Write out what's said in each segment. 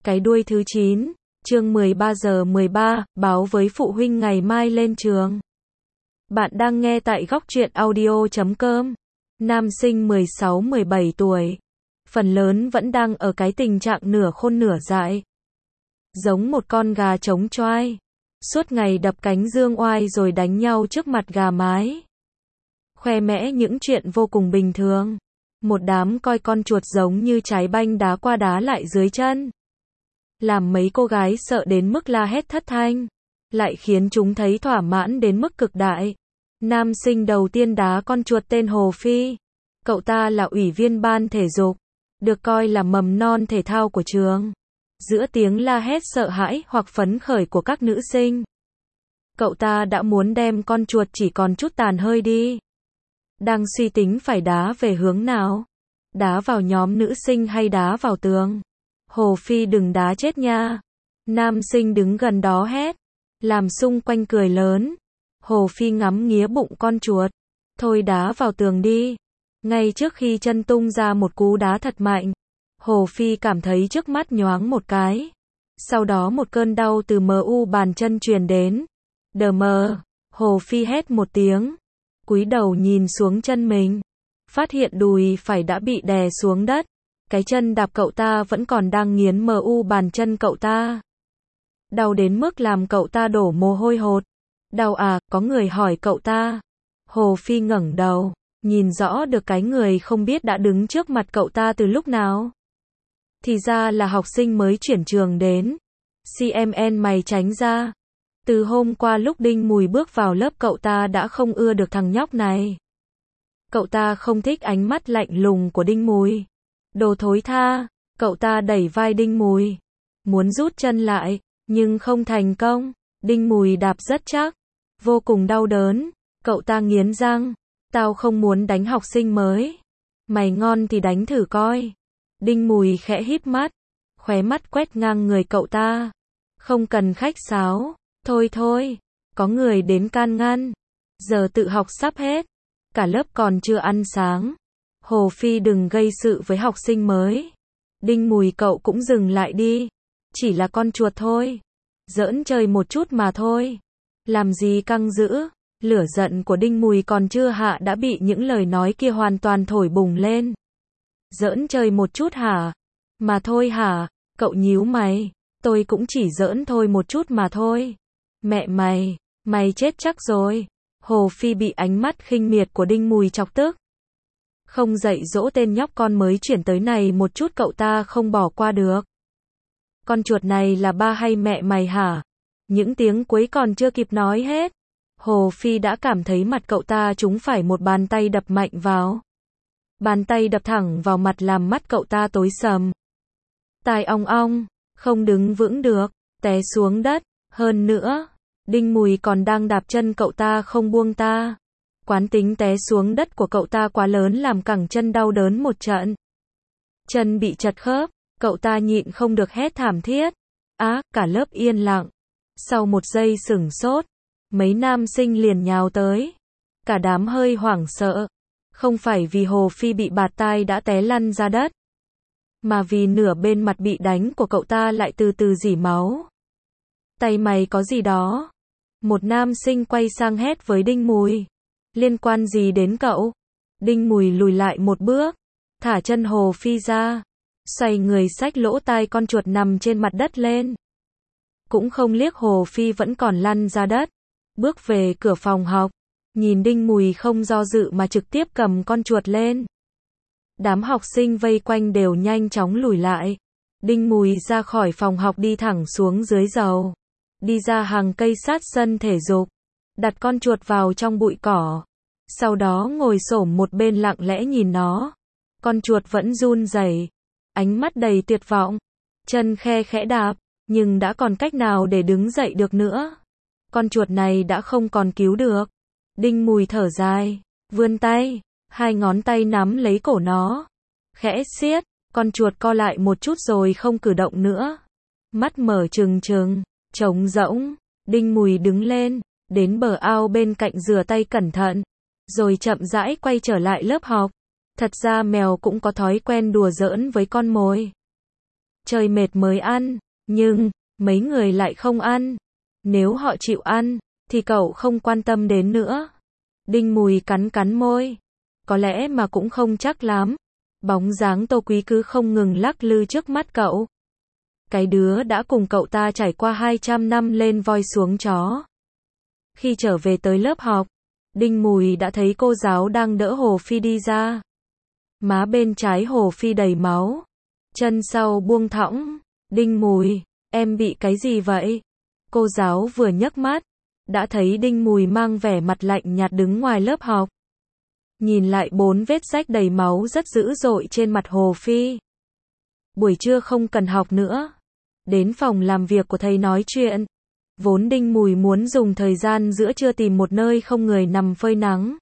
Cái đuôi thứ 9, chương 13:13, báo với phụ huynh ngày mai lên trường. Bạn đang nghe tại góc truyện audio.com. Nam sinh 16-17 tuổi. Phần lớn vẫn đang ở cái tình trạng nửa khôn nửa dại. Giống một con gà trống choai. Suốt ngày đập cánh dương oai rồi đánh nhau trước mặt gà mái. Khoe mẽ những chuyện vô cùng bình thường. Một đám coi con chuột giống như trái banh đá qua đá lại dưới chân. Làm mấy cô gái sợ đến mức la hét thất thanh. Lại khiến chúng thấy thỏa mãn đến mức cực đại. Nam sinh đầu tiên đá con chuột tên Hồ Phi. Cậu ta là ủy viên ban thể dục. Được coi là mầm non thể thao của trường. Giữa tiếng la hét sợ hãi hoặc phấn khởi của các nữ sinh, cậu ta đã muốn đem con chuột chỉ còn chút tàn hơi đi. Đang suy tính phải đá về hướng nào. Đá vào nhóm nữ sinh hay đá vào tường. Hồ Phi đừng đá chết nha. Nam sinh đứng gần đó hét. Làm xung quanh cười lớn. Hồ Phi ngắm nghía bụng con chuột. Thôi đá vào tường đi. Ngay trước khi chân tung ra một cú đá thật mạnh, Hồ Phi cảm thấy trước mắt nhoáng một cái. Sau đó một cơn đau từ mu bàn chân truyền đến. Đờ mờ. Hồ Phi hét một tiếng. Cúi đầu nhìn xuống chân mình. Phát hiện đùi phải đã bị đè xuống đất. Cái chân đạp cậu ta vẫn còn đang nghiến mu bàn chân cậu ta. Đau đến mức làm cậu ta đổ mồ hôi hột. Đau à, có người hỏi cậu ta. Hồ Phi ngẩng đầu, nhìn rõ được cái người không biết đã đứng trước mặt cậu ta từ lúc nào. Thì ra là học sinh mới chuyển trường đến. CMN mày tránh ra. Từ hôm qua lúc Đinh Mùi bước vào lớp cậu ta đã không ưa được thằng nhóc này. Cậu ta không thích ánh mắt lạnh lùng của Đinh Mùi. Đồ thối tha, cậu ta đẩy vai Đinh Mùi. Muốn rút chân lại, nhưng không thành công. Đinh Mùi đạp rất chắc. Vô cùng đau đớn. Cậu ta nghiến răng. Tao không muốn đánh học sinh mới. Mày ngon thì đánh thử coi. Đinh Mùi khẽ híp mắt. Khóe mắt quét ngang người cậu ta. Không cần khách sáo. Thôi thôi. Có người đến can ngăn. Giờ tự học sắp hết. Cả lớp còn chưa ăn sáng. Hồ Phi đừng gây sự với học sinh mới. Đinh Mùi cậu cũng dừng lại đi. Chỉ là con chuột thôi. Giỡn chơi một chút mà thôi. Làm gì căng dữ. Lửa giận của Đinh Mùi còn chưa hạ đã bị những lời nói kia hoàn toàn thổi bùng lên. Giỡn chơi một chút hả? Mà thôi hả? Cậu nhíu mày. Tôi cũng chỉ giỡn thôi một chút mà thôi. Mẹ mày, mày chết chắc rồi. Hồ Phi bị ánh mắt khinh miệt của Đinh Mùi chọc tức. Không dạy dỗ tên nhóc con mới chuyển tới này một chút cậu ta không bỏ qua được. Con chuột này là ba hay mẹ mày hả? Những tiếng cuối còn chưa kịp nói hết. Hồ Phi đã cảm thấy mặt cậu ta trúng phải một bàn tay đập mạnh vào. Bàn tay đập thẳng vào mặt làm mắt cậu ta tối sầm. Tai ong ong, không đứng vững được, té xuống đất. Hơn nữa, Đinh Mùi còn đang đạp chân cậu ta không buông ta. Quán tính té xuống đất của cậu ta quá lớn làm cẳng chân đau đớn một trận. Chân bị chật khớp, cậu ta nhịn không được hét thảm thiết. Á, cả lớp yên lặng. Sau một giây sửng sốt, mấy nam sinh liền nhào tới. Cả đám hơi hoảng sợ. Không phải vì Hồ Phi bị bạt tai đã té lăn ra đất, mà vì nửa bên mặt bị đánh của cậu ta lại từ từ rỉ máu. Tay mày có gì đó? Một nam sinh quay sang hét với Đinh Mùi. Liên quan gì đến cậu? Đinh Mùi lùi lại một bước, thả chân Hồ Phi ra, xoay người xách lỗ tai con chuột nằm trên mặt đất lên. Cũng không liếc Hồ Phi vẫn còn lăn ra đất. Bước về cửa phòng học, nhìn Đinh Mùi không do dự mà trực tiếp cầm con chuột lên. Đám học sinh vây quanh đều nhanh chóng lùi lại. Đinh Mùi ra khỏi phòng học đi thẳng xuống dưới lầu. Đi ra hàng cây sát sân thể dục. Đặt con chuột vào trong bụi cỏ. Sau đó ngồi xổm một bên lặng lẽ nhìn nó. Con chuột vẫn run rẩy, ánh mắt đầy tuyệt vọng. Chân khe khẽ đạp, nhưng đã còn cách nào để đứng dậy được nữa. Con chuột này đã không còn cứu được. Đinh Mùi thở dài, vươn tay, hai ngón tay nắm lấy cổ nó. Khẽ siết, con chuột co lại một chút rồi không cử động nữa. Mắt mở trừng trừng, trống rỗng. Đinh Mùi đứng lên, đến bờ ao bên cạnh rửa tay cẩn thận, rồi chậm rãi quay trở lại lớp học. Thật ra mèo cũng có thói quen đùa giỡn với con mồi. trời mệt mới ăn, nhưng, mấy người lại không ăn. Nếu họ chịu ăn, thì cậu không quan tâm đến nữa. Đinh Mùi cắn cắn môi. Có lẽ mà cũng không chắc lắm. Bóng dáng Tô Quý cứ không ngừng lắc lư trước mắt cậu. Cái đứa đã cùng cậu ta trải qua 200 năm lên voi xuống chó. Khi trở về tới lớp học, Đinh Mùi đã thấy cô giáo đang đỡ Hồ Phi đi ra. Má bên trái Hồ Phi đầy máu, chân sau buông thõng. Đinh Mùi, em bị cái gì vậy? Cô giáo vừa nhấc mắt, đã thấy Đinh Mùi mang vẻ mặt lạnh nhạt đứng ngoài lớp học. Nhìn lại 4 vết rách đầy máu rất dữ dội trên mặt Hồ Phi. Buổi trưa không cần học nữa. Đến phòng làm việc của thầy nói chuyện. Vốn Đinh Mùi muốn dùng thời gian giữa trưa tìm một nơi không người nằm phơi nắng.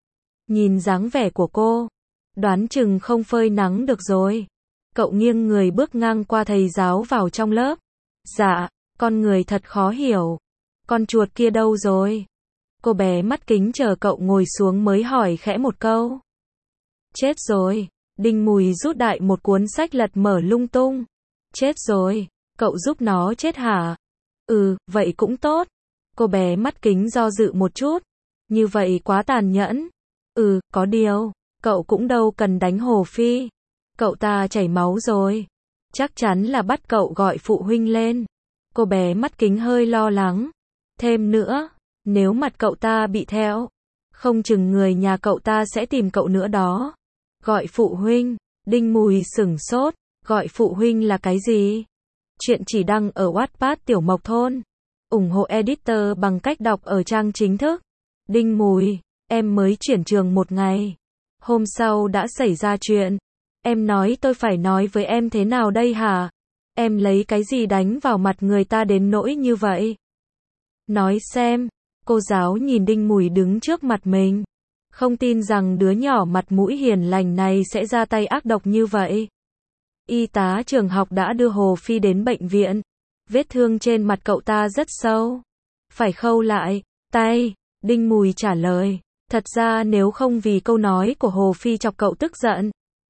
Nhìn dáng vẻ của cô, đoán chừng không phơi nắng được rồi. Cậu nghiêng người bước ngang qua thầy giáo vào trong lớp. Dạ, con người thật khó hiểu. Con chuột kia đâu rồi? Cô bé mắt kính chờ cậu ngồi xuống mới hỏi khẽ một câu. Chết rồi. Đinh Mùi rút đại một cuốn sách lật mở lung tung. Chết rồi. Cậu giúp nó chết hả? Vậy cũng tốt. Cô bé mắt kính do dự một chút. Như vậy quá tàn nhẫn. Có điều, cậu cũng đâu cần đánh Hồ Phi. Cậu ta chảy máu rồi. Chắc chắn là bắt cậu gọi phụ huynh lên. Cô bé mắt kính hơi lo lắng. Thêm nữa, nếu mặt cậu ta bị thẹo, không chừng người nhà cậu ta sẽ tìm cậu nữa đó. Gọi phụ huynh. Đinh Mùi sửng sốt. Gọi phụ huynh là cái gì? Chuyện chỉ đăng ở Wattpad Tiểu Mộc Thôn. Ủng hộ editor bằng cách đọc ở trang chính thức. Đinh Mùi, em mới chuyển trường một ngày. Hôm sau đã xảy ra chuyện. Em nói tôi phải nói với em thế nào đây hả? Em lấy cái gì đánh vào mặt người ta đến nỗi như vậy? Nói xem. Cô giáo nhìn Đinh Mùi đứng trước mặt mình. Không tin rằng đứa nhỏ mặt mũi hiền lành này sẽ ra tay ác độc như vậy. Y tá trường học đã đưa Hồ Phi đến bệnh viện. Vết thương trên mặt cậu ta rất sâu. Phải khâu lại tay. Đinh Mùi trả lời. Thật ra nếu không vì câu nói của Hồ Phi chọc cậu tức giận,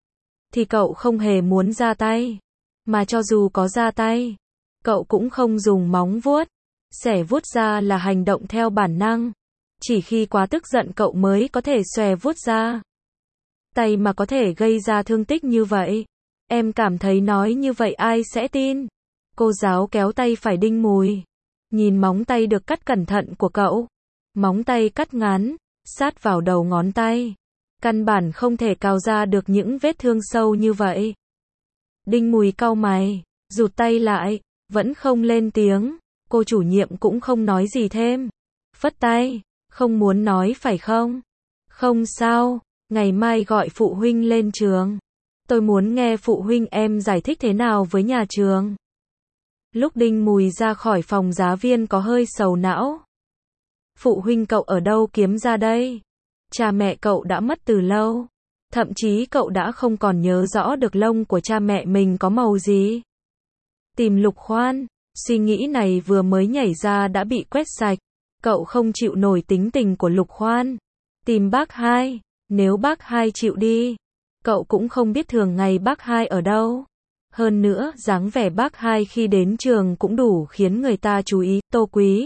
thì cậu không hề muốn ra tay. Mà cho dù có ra tay, cậu cũng không dùng móng vuốt. Xẻ vuốt ra là hành động theo bản năng. Chỉ khi quá tức giận cậu mới có thể xòe vuốt ra. Tay mà có thể gây ra thương tích như vậy. Em cảm thấy nói như vậy ai sẽ tin? Cô giáo kéo tay phải Đinh Mùi. Nhìn móng tay được cắt cẩn thận của cậu. Móng tay cắt ngắn, sát vào đầu ngón tay. Căn bản không thể cào ra được những vết thương sâu như vậy. Đinh Mùi cau mày, rụt tay lại, vẫn không lên tiếng. Cô chủ nhiệm cũng không nói gì thêm. Phất tay, không muốn nói phải không? Không sao, ngày mai gọi phụ huynh lên trường. Tôi muốn nghe phụ huynh em giải thích thế nào với nhà trường. Lúc Đinh Mùi ra khỏi phòng giáo viên có hơi sầu não. Phụ huynh cậu ở đâu kiếm ra đây? Cha mẹ cậu đã mất từ lâu. Thậm chí cậu đã không còn nhớ rõ được lông của cha mẹ mình có màu gì. Tìm Lục Khoan. Suy nghĩ này vừa mới nhảy ra đã bị quét sạch. Cậu không chịu nổi tính tình của Lục Khoan. Tìm bác hai. Nếu bác hai chịu đi, cậu cũng không biết thường ngày bác hai ở đâu. Hơn nữa, dáng vẻ bác hai khi đến trường cũng đủ khiến người ta chú ý. Tô Quý.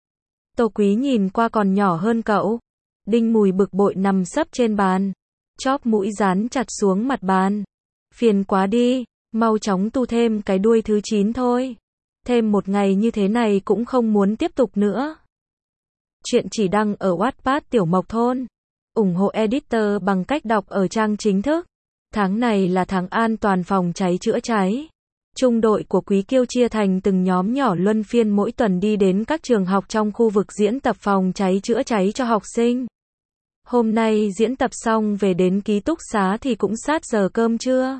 Tô Quý nhìn qua còn nhỏ hơn cậu. Đinh Mùi bực bội nằm sấp trên bàn. Chóp mũi dán chặt xuống mặt bàn. Phiền quá đi, mau chóng tu thêm cái đuôi thứ 9 thôi. Thêm một ngày như thế này cũng không muốn tiếp tục nữa. Chuyện chỉ đăng ở Wattpad Tiểu Mộc Thôn. Ủng hộ editor bằng cách đọc ở trang chính thức. Tháng này là tháng an toàn phòng cháy chữa cháy. Trung đội của Quý Kiêu chia thành từng nhóm nhỏ luân phiên mỗi tuần đi đến các trường học trong khu vực diễn tập phòng cháy chữa cháy cho học sinh. Hôm nay diễn tập xong về đến ký túc xá thì cũng sát giờ cơm trưa.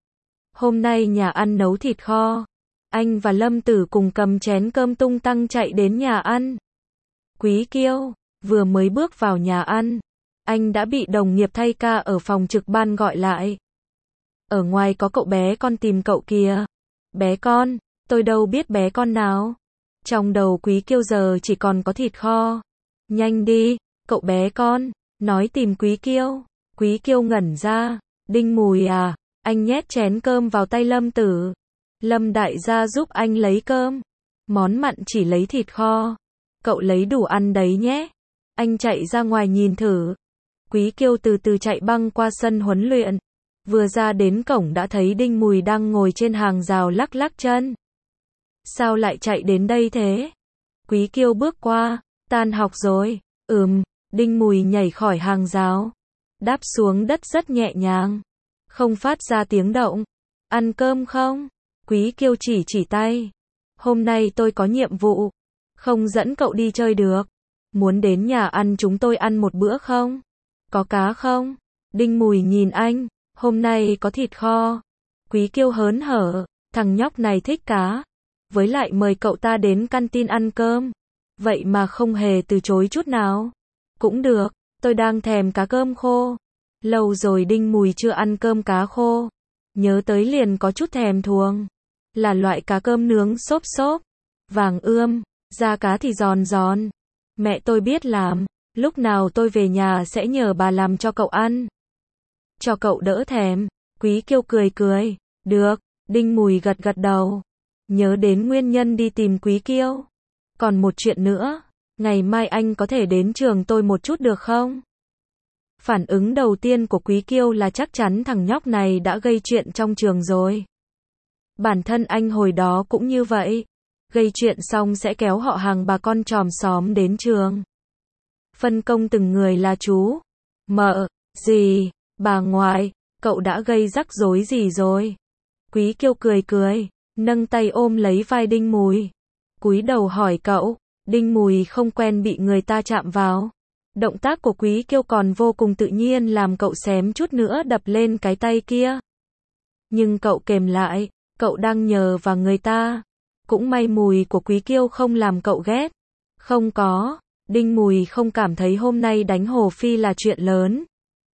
Hôm nay nhà ăn nấu thịt kho. Anh và Lâm Tử cùng cầm chén cơm tung tăng chạy đến nhà ăn. Quý Kiêu vừa mới bước vào nhà ăn, anh đã bị đồng nghiệp thay ca ở phòng trực ban gọi lại. Ở ngoài có cậu bé con tìm cậu kìa. Bé con? Tôi đâu biết bé con nào. Trong đầu Quý Kiêu giờ chỉ còn có thịt kho. Nhanh đi, cậu bé con, nói tìm Quý Kiêu. Quý Kiêu ngẩn ra. Đinh Mùi à? Anh nhét chén cơm vào tay Lâm Tử. Lâm đại gia giúp anh lấy cơm. Món mặn chỉ lấy thịt kho. Cậu lấy đủ ăn đấy nhé. Anh chạy ra ngoài nhìn thử. Quý Kiêu từ từ chạy băng qua sân huấn luyện. Vừa ra đến cổng đã thấy Đinh Mùi đang ngồi trên hàng rào lắc lắc chân. Sao lại chạy đến đây thế? Quý Kiêu bước qua. Tan học rồi. Đinh Mùi nhảy khỏi hàng rào. Đáp xuống đất rất nhẹ nhàng. Không phát ra tiếng động. Ăn cơm không? Quý Kiêu chỉ tay. Hôm nay tôi có nhiệm vụ. Không dẫn cậu đi chơi được. Muốn đến nhà ăn chúng tôi ăn một bữa không? Có cá không? Đinh Mùi nhìn anh. Hôm nay có thịt kho. Quý Kiêu hớn hở. Thằng nhóc này thích cá. Với lại mời cậu ta đến canteen ăn cơm. Vậy mà không hề từ chối chút nào. Cũng được, tôi đang thèm cá cơm khô. Lâu rồi Đinh Mùi chưa ăn cơm cá khô. Nhớ tới liền có chút thèm thuồng. Là loại cá cơm nướng xốp xốp. Vàng ươm, da cá thì giòn giòn. Mẹ tôi biết làm. Lúc nào tôi về nhà sẽ nhờ bà làm cho cậu ăn. Cho cậu đỡ thèm. Quý Kiêu cười. Được, Đinh Mùi gật đầu. Nhớ đến nguyên nhân đi tìm Quý Kiêu. Còn một chuyện nữa. Ngày mai anh có thể đến trường tôi một chút được không? Phản ứng đầu tiên của Quý Kiêu là chắc chắn thằng nhóc này đã gây chuyện trong trường rồi. Bản thân anh hồi đó cũng như vậy. Gây chuyện xong sẽ kéo họ hàng bà con chòm xóm đến trường. Phân công từng người là chú, mợ, dì, bà ngoại, cậu đã gây rắc rối gì rồi? Quý Kiêu cười, nâng tay ôm lấy vai Đinh Mùi. Cúi đầu hỏi cậu. Đinh Mùi không quen bị người ta chạm vào. Động tác của Quý Kiêu còn vô cùng tự nhiên làm cậu xém chút nữa đập lên cái tay kia. Nhưng cậu kềm lại, cậu đang nhờ vào người ta. Cũng may mùi của Quý Kiêu không làm cậu ghét. Không có, Đinh Mùi không cảm thấy hôm nay đánh Hồ Phi là chuyện lớn.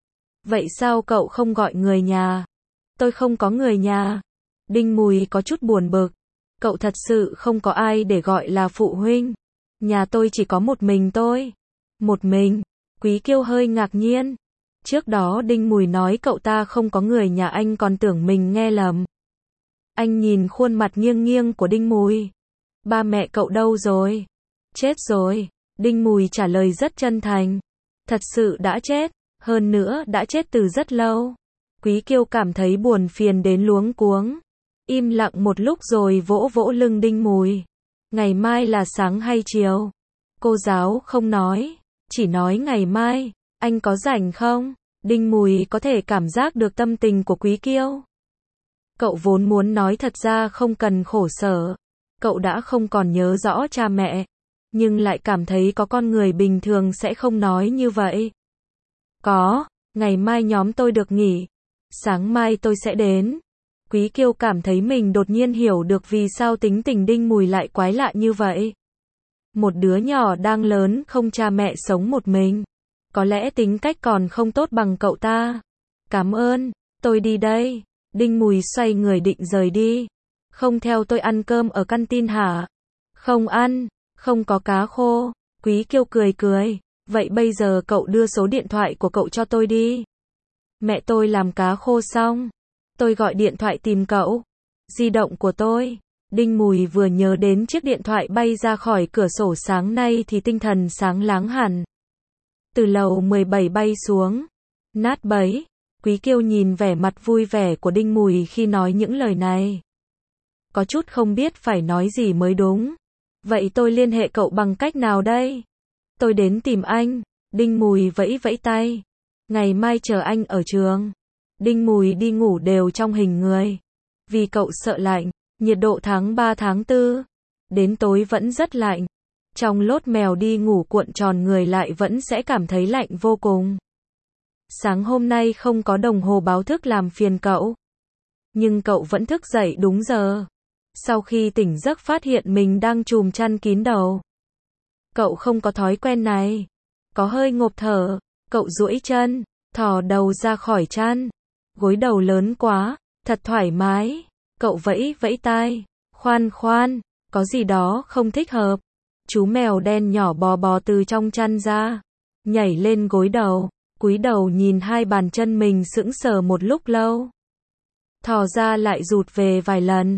Vậy sao cậu không gọi người nhà? Tôi không có người nhà. Đinh Mùi có chút buồn bực. Cậu thật sự không có ai để gọi là phụ huynh. Nhà tôi chỉ có một mình tôi. Một mình? Quý Kiêu hơi ngạc nhiên. Trước đó Đinh Mùi nói cậu ta không có người nhà, anh còn tưởng mình nghe lầm. Anh nhìn khuôn mặt nghiêng của Đinh Mùi. Ba mẹ cậu đâu rồi? Chết rồi. Đinh Mùi trả lời rất chân thành. Thật sự đã chết. Hơn nữa đã chết từ rất lâu. Quý Kiêu cảm thấy buồn phiền đến luống cuống. Im lặng một lúc rồi vỗ lưng Đinh Mùi. Ngày mai là sáng hay chiều? Cô giáo không nói. Chỉ nói ngày mai. Anh có rảnh không? Đinh Mùi có thể cảm giác được tâm tình của Quý Kiêu. Cậu vốn muốn nói thật ra không cần khổ sở. Cậu đã không còn nhớ rõ cha mẹ. Nhưng lại cảm thấy có con người bình thường sẽ không nói như vậy. Có, ngày mai nhóm tôi được nghỉ. Sáng mai tôi sẽ đến. Quý Kiêu cảm thấy mình đột nhiên hiểu được vì sao tính tình Đinh Mùi lại quái lạ như vậy. Một đứa nhỏ đang lớn không cha mẹ sống một mình. Có lẽ tính cách còn không tốt bằng cậu ta. Cảm ơn, tôi đi đây. Đinh Mùi xoay người định rời đi. Không theo tôi ăn cơm ở canteen hả? Không ăn, không có cá khô. Quý Kiêu cười. Vậy bây giờ cậu đưa số điện thoại của cậu cho tôi đi. Mẹ tôi làm cá khô xong. Tôi gọi điện thoại tìm cậu. Di động của tôi. Đinh Mùi vừa nhớ đến chiếc điện thoại bay ra khỏi cửa sổ sáng nay thì tinh thần sáng láng hẳn. Từ lầu 17 bay xuống. Nát bấy. Quý Kiêu nhìn vẻ mặt vui vẻ của Đinh Mùi khi nói những lời này. Có chút không biết phải nói gì mới đúng. Vậy tôi liên hệ cậu bằng cách nào đây? Tôi đến tìm anh. Đinh Mùi vẫy tay. Ngày mai chờ anh ở trường. Đinh Mùi đi ngủ đều trong hình người. Vì cậu sợ lạnh. Nhiệt độ tháng 3 tháng 4. Đến tối vẫn rất lạnh. Trong lốt mèo đi ngủ cuộn tròn người lại vẫn sẽ cảm thấy lạnh vô cùng. Sáng hôm nay không có đồng hồ báo thức làm phiền cậu. Nhưng cậu vẫn thức dậy đúng giờ. Sau khi tỉnh giấc phát hiện mình đang trùm chăn kín đầu. Cậu không có thói quen này. Có hơi ngộp thở. Cậu duỗi chân, thò đầu ra khỏi chăn. Gối đầu lớn quá, thật thoải mái. Cậu vẫy tai. Khoan, có gì đó không thích hợp. Chú mèo đen nhỏ bò từ trong chăn ra. Nhảy lên gối đầu. Cúi đầu nhìn hai bàn chân mình sững sờ một lúc lâu. Thò ra lại rụt về vài lần.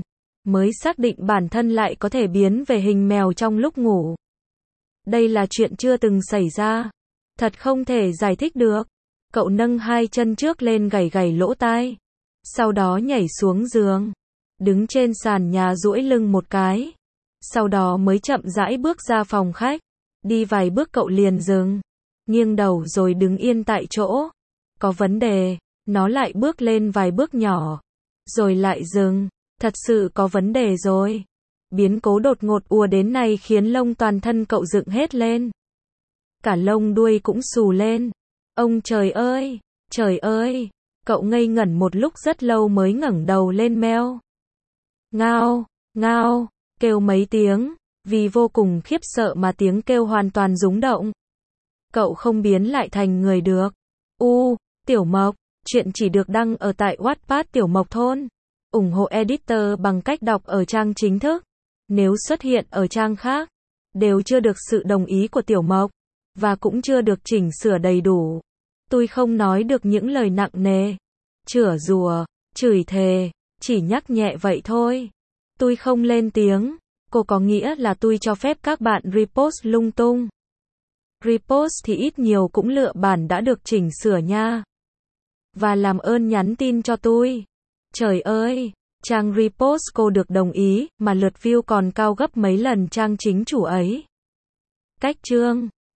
mới xác định bản thân lại có thể biến về hình mèo trong lúc ngủ. Đây là chuyện chưa từng xảy ra. Thật không thể giải thích được. Cậu nâng hai chân trước lên gảy gảy lỗ tai. Sau đó nhảy xuống giường. Đứng trên sàn nhà duỗi lưng một cái. Sau đó mới chậm rãi bước ra phòng khách. Đi vài bước cậu liền dừng. Nghiêng đầu rồi đứng yên tại chỗ. Có vấn đề. Nó lại bước lên vài bước nhỏ. Rồi lại dừng. Thật sự có vấn đề rồi. Biến cố đột ngột ùa đến này khiến lông toàn thân cậu dựng hết lên. Cả lông đuôi cũng xù lên. Ông trời ơi! Trời ơi! Cậu ngây ngẩn một lúc rất lâu mới ngẩng đầu lên meo. Ngao! Ngao! Kêu mấy tiếng. Vì vô cùng khiếp sợ mà tiếng kêu hoàn toàn rúng động. Cậu không biến lại thành người được. Tiểu Mộc. Chuyện chỉ được đăng ở tại Wattpad Tiểu Mộc Thôn. Ủng hộ editor bằng cách đọc ở trang chính thức. Nếu xuất hiện ở trang khác, đều chưa được sự đồng ý của Tiểu Mộc, và cũng chưa được chỉnh sửa đầy đủ. Tôi không nói được những lời nặng nề, chửa rủa, chửi thề, chỉ nhắc nhẹ vậy thôi. Tôi không lên tiếng, cô có nghĩa là tôi cho phép các bạn repost lung tung. Repost thì ít nhiều cũng lựa bản đã được chỉnh sửa nha. Và làm ơn nhắn tin cho tôi. Trời ơi, trang repost cô được đồng ý, mà lượt view còn cao gấp mấy lần trang chính chủ ấy. Cách chương